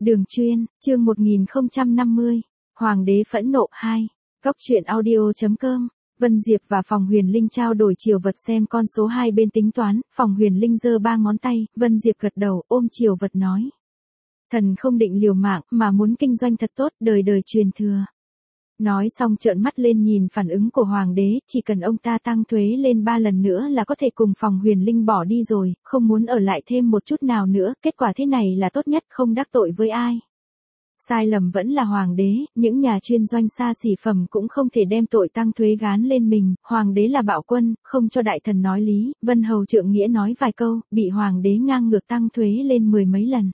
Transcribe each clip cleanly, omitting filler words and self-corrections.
Đường chuyên, chương 1050. Hoàng đế phẫn nộ 2. Cóc truyện audio.com. Vân Diệp và Phòng Huyền Linh trao đổi chiều vật xem con số hai bên tính toán, Phòng Huyền Linh giơ ba ngón tay, Vân Diệp gật đầu, ôm chiều vật nói. Thần không định liều mạng, mà muốn kinh doanh thật tốt, đời đời truyền thừa. Nói xong trợn mắt lên nhìn phản ứng của Hoàng đế, chỉ cần ông ta tăng thuế lên 3 lần nữa là có thể cùng Phòng Huyền Linh bỏ đi rồi, không muốn ở lại thêm một chút nào nữa, kết quả thế này là tốt nhất, không đắc tội với ai. Sai lầm vẫn là Hoàng đế, những nhà chuyên doanh xa xỉ phẩm cũng không thể đem tội tăng thuế gán lên mình, Hoàng đế là bạo quân, không cho đại thần nói lý, Vân Hầu Trượng Nghĩa nói vài câu, bị Hoàng đế ngang ngược tăng thuế lên 10 mấy lần.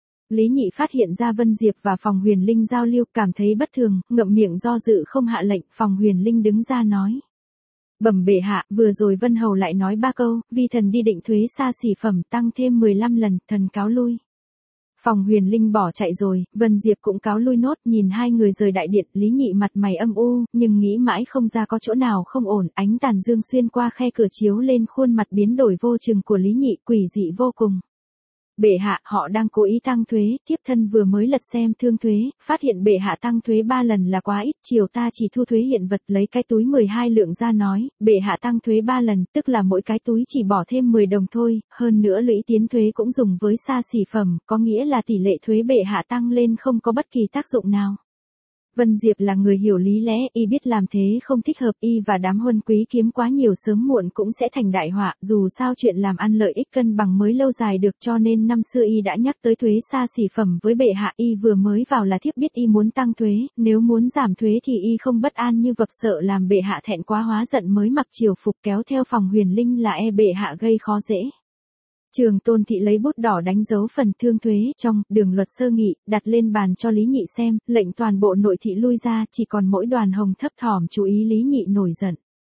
Lý Nhị phát hiện ra Vân Diệp và Phòng Huyền Linh giao lưu, cảm thấy bất thường, ngậm miệng do dự không hạ lệnh, Phòng Huyền Linh đứng ra nói. Bẩm bệ hạ, vừa rồi Vân Hầu lại nói ba câu, vi thần đi định thuế xa xỉ phẩm tăng thêm 15 lần, thần cáo lui. Phòng Huyền Linh bỏ chạy rồi, Vân Diệp cũng cáo lui nốt, nhìn hai người rời đại điện, Lý Nhị mặt mày âm u, nhưng nghĩ mãi không ra có chỗ nào không ổn, ánh tàn dương xuyên qua khe cửa chiếu lên khuôn mặt biến đổi vô chừng của Lý Nhị, quỷ dị vô cùng. Bệ hạ, họ đang cố ý tăng thuế, thiếp thân vừa mới lật xem thương thuế, phát hiện bệ hạ tăng thuế 3 lần là quá ít, chiều ta chỉ thu thuế hiện vật, lấy cái túi 12 lượng ra nói, bệ hạ tăng thuế 3 lần, tức là mỗi cái túi chỉ bỏ thêm 10 đồng thôi, hơn nữa lũy tiến thuế cũng dùng với xa xỉ phẩm, có nghĩa là tỷ lệ thuế bệ hạ tăng lên không có bất kỳ tác dụng nào. Vân Diệp là người hiểu lý lẽ, y biết làm thế không thích hợp, y và đám huân quý kiếm quá nhiều sớm muộn cũng sẽ thành đại họa, dù sao chuyện làm ăn lợi ích cân bằng mới lâu dài được, cho nên năm xưa y đã nhắc tới thuế xa xỉ phẩm với bệ hạ, y vừa mới vào là thiếp biết y muốn tăng thuế, nếu muốn giảm thuế thì y không bất an như vật, sợ làm bệ hạ thẹn quá hóa giận mới mặc triều phục kéo theo Phòng Huyền Linh là bệ hạ gây khó dễ. Trường Tôn Thị lấy bút đỏ đánh dấu phần thương thuế trong đường luật sơ nghị, đặt lên bàn cho Lý Nhị xem, lệnh toàn bộ nội thị lui ra, chỉ còn mỗi Đoàn Hồng thấp thỏm chú ý. Lý Nhị nổi giận.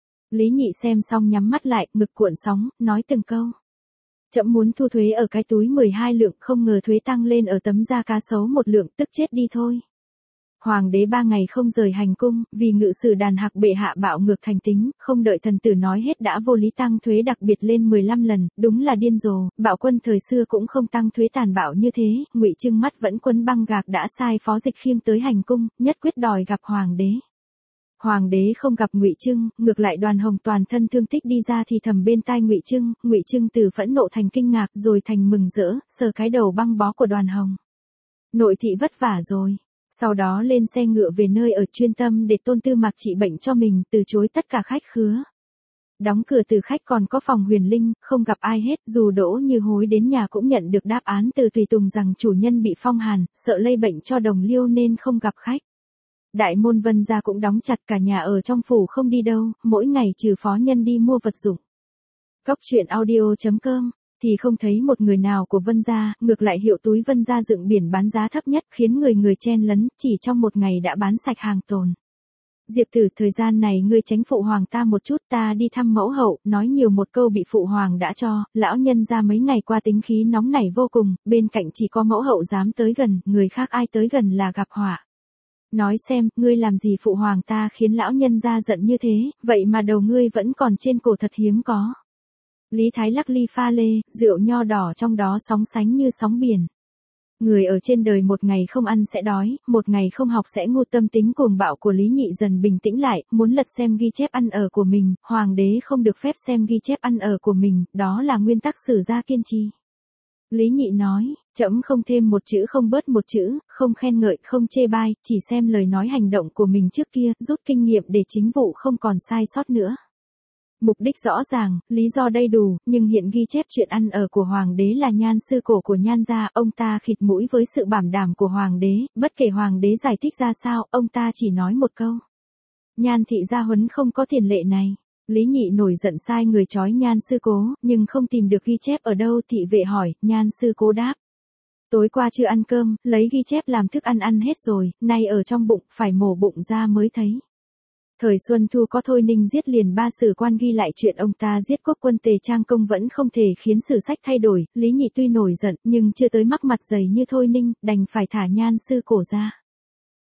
Lý Nhị xem xong nhắm mắt lại, ngực cuộn sóng, nói từng câu. Trẫm muốn thu thuế ở cái túi 12 lượng, không ngờ thuế tăng lên ở tấm da cá sấu 1 lượng, tức chết đi thôi. Hoàng đế 3 ngày không rời hành cung, vì ngự sử đàn Hạc bệ hạ bạo ngược thành tính, không đợi thần tử nói hết đã vô lý tăng thuế đặc biệt lên 15 lần, đúng là điên rồ, bạo quân thời xưa cũng không tăng thuế tàn bạo như thế, Ngụy Trưng mắt vẫn quấn băng gạc đã sai Phó Dịch Khiêng tới hành cung, nhất quyết đòi gặp Hoàng đế. Hoàng đế không gặp Ngụy Trưng, ngược lại Đoàn Hồng toàn thân thương tích đi ra thì thầm bên tai Ngụy Trưng từ phẫn nộ thành kinh ngạc rồi thành mừng rỡ, sờ cái đầu băng bó của Đoàn Hồng. Nội thị vất vả rồi. Sau đó lên xe ngựa về nơi ở chuyên tâm để Tôn Tư Mạc trị bệnh cho mình, từ chối tất cả khách khứa. Đóng cửa từ khách còn có Phòng Huyền Linh, không gặp ai hết, dù Đỗ Như Hối đến nhà cũng nhận được đáp án từ tùy tùng rằng chủ nhân bị phong hàn, sợ lây bệnh cho đồng liêu nên không gặp khách. Đại môn Vân gia cũng đóng chặt, cả nhà ở trong phủ không đi đâu, mỗi ngày trừ phó nhân đi mua vật dụng. Cóc truyện audio.com thì không thấy một người nào của Vân gia, ngược lại hiệu túi Vân gia dựng biển bán giá thấp nhất, khiến người chen lấn, chỉ trong một ngày đã bán sạch hàng tồn. Diệp Tử, thời gian này ngươi tránh phụ hoàng ta một chút, ta đi thăm mẫu hậu, nói nhiều một câu bị phụ hoàng đã cho, lão nhân gia mấy ngày qua tính khí nóng nảy vô cùng, bên cạnh chỉ có mẫu hậu dám tới gần, người khác ai tới gần là gặp họa. Nói xem, ngươi làm gì phụ hoàng ta khiến lão nhân gia giận như thế, vậy mà đầu ngươi vẫn còn trên cổ thật hiếm có. Lý Thái lắc ly pha lê, rượu nho đỏ trong đó sóng sánh như sóng biển. Người ở trên đời một ngày không ăn sẽ đói, một ngày không học sẽ ngu, tâm tính cuồng bạo của Lý Nhị dần bình tĩnh lại, muốn lật xem ghi chép ăn ở của mình, hoàng đế không được phép xem ghi chép ăn ở của mình, đó là nguyên tắc sử gia kiên trì. Lý Nhị nói, trẫm không thêm một chữ không bớt một chữ, không khen ngợi, không chê bai, chỉ xem lời nói hành động của mình trước kia, rút kinh nghiệm để chính vụ không còn sai sót nữa. Mục đích rõ ràng, lý do đầy đủ, nhưng hiện ghi chép chuyện ăn ở của hoàng đế là Nhan sư cổ của Nhan gia, ông ta khịt mũi với sự bảo đảm của hoàng đế, bất kể hoàng đế giải thích ra sao, ông ta chỉ nói một câu. Nhan thị gia huấn không có tiền lệ này. Lý Nhị nổi giận sai người trói Nhan sư cố, nhưng không tìm được ghi chép ở đâu, thị vệ hỏi, Nhan sư cố đáp. Tối qua chưa ăn cơm, lấy ghi chép làm thức ăn ăn hết rồi, nay ở trong bụng, phải mổ bụng ra mới thấy. Thời Xuân Thu có Thôi Ninh giết liền 3 sử quan ghi lại chuyện ông ta giết quốc quân Tề Trang Công vẫn không thể khiến sử sách thay đổi, Lý Nhị tuy nổi giận nhưng chưa tới mắc mặt dày như Thôi Ninh, đành phải thả Nhan sư cổ ra.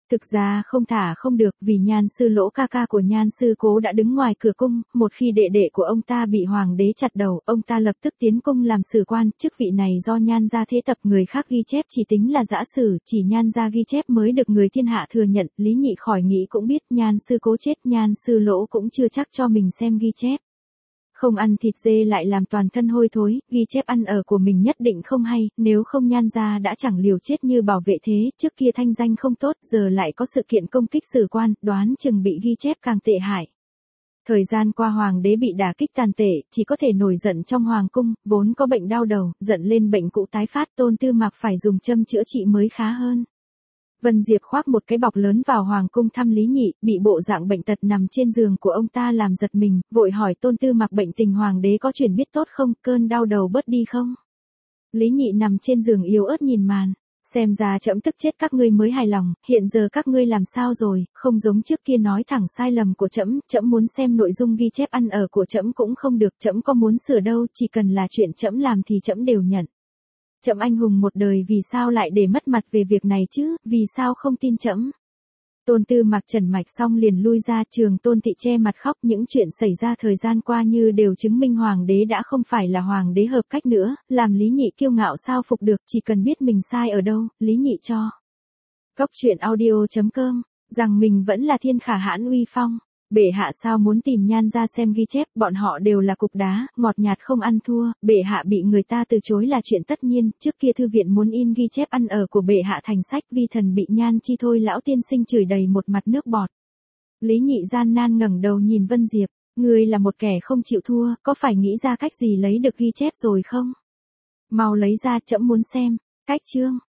Thực ra không thả không được, vì Nhan sư Lỗ ca ca của Nhan sư Cố đã đứng ngoài cửa cung, một khi đệ đệ của ông ta bị hoàng đế chặt đầu, ông ta lập tức tiến cung làm sử quan, chức vị này do Nhan gia thế tập, người khác ghi chép chỉ tính là giã sử, chỉ Nhan gia ghi chép mới được người thiên hạ thừa nhận. Lý Nhị khỏi nghĩ cũng biết Nhan sư Cố chết, Nhan sư Lỗ cũng chưa chắc cho mình xem ghi chép. Không ăn thịt dê lại làm toàn thân hôi thối, ghi chép ăn ở của mình nhất định không hay, nếu không Nhan gia đã chẳng liều chết như bảo vệ thế, trước kia thanh danh không tốt, giờ lại có sự kiện công kích sử quan, đoán chừng bị ghi chép càng tệ hại. Thời gian qua hoàng đế bị đả kích tàn tệ, chỉ có thể nổi giận trong hoàng cung, vốn có bệnh đau đầu, giận lên bệnh cũ tái phát, Tôn Tư Mạc phải dùng châm chữa trị mới khá hơn. Vân Diệp khoác một cái bọc lớn vào hoàng cung thăm Lý Nhị, bị bộ dạng bệnh tật nằm trên giường của ông ta làm giật mình, vội hỏi Tôn Tư Mạc bệnh tình hoàng đế có chuyển biết tốt không, cơn đau đầu bớt đi không? Lý Nhị nằm trên giường yếu ớt nhìn màn, xem ra trẫm tức chết các ngươi mới hài lòng, hiện giờ các ngươi làm sao rồi, không giống trước kia nói thẳng sai lầm của trẫm, trẫm muốn xem nội dung ghi chép ăn ở của trẫm cũng không được, trẫm có muốn sửa đâu, chỉ cần là chuyện trẫm làm thì trẫm đều nhận. Trẫm anh hùng một đời vì sao lại để mất mặt về việc này chứ, vì sao không tin trẫm? Tôn Tư Mạc trần mạch xong liền lui ra, Trường Tôn Thị che mặt khóc, những chuyện xảy ra thời gian qua như đều chứng minh hoàng đế đã không phải là hoàng đế hợp cách nữa, làm Lý Nhị kiêu ngạo sao phục được, chỉ cần biết mình sai ở đâu, Lý Nhị cho. Cóc truyện audio.com, rằng mình vẫn là thiên khả hãn uy phong. Bệ hạ sao muốn tìm Nhan ra xem ghi chép, bọn họ đều là cục đá, ngọt nhạt không ăn thua, bệ hạ bị người ta từ chối là chuyện tất nhiên, trước kia thư viện muốn in ghi chép ăn ở của bệ hạ thành sách, vi thần bị Nhan chi thôi lão tiên sinh chửi đầy một mặt nước bọt. Lý Nhị gian nan ngẩng đầu nhìn Vân Diệp, ngươi là một kẻ không chịu thua, có phải nghĩ ra cách gì lấy được ghi chép rồi không? Mau lấy ra, trẫm muốn xem. Cách chương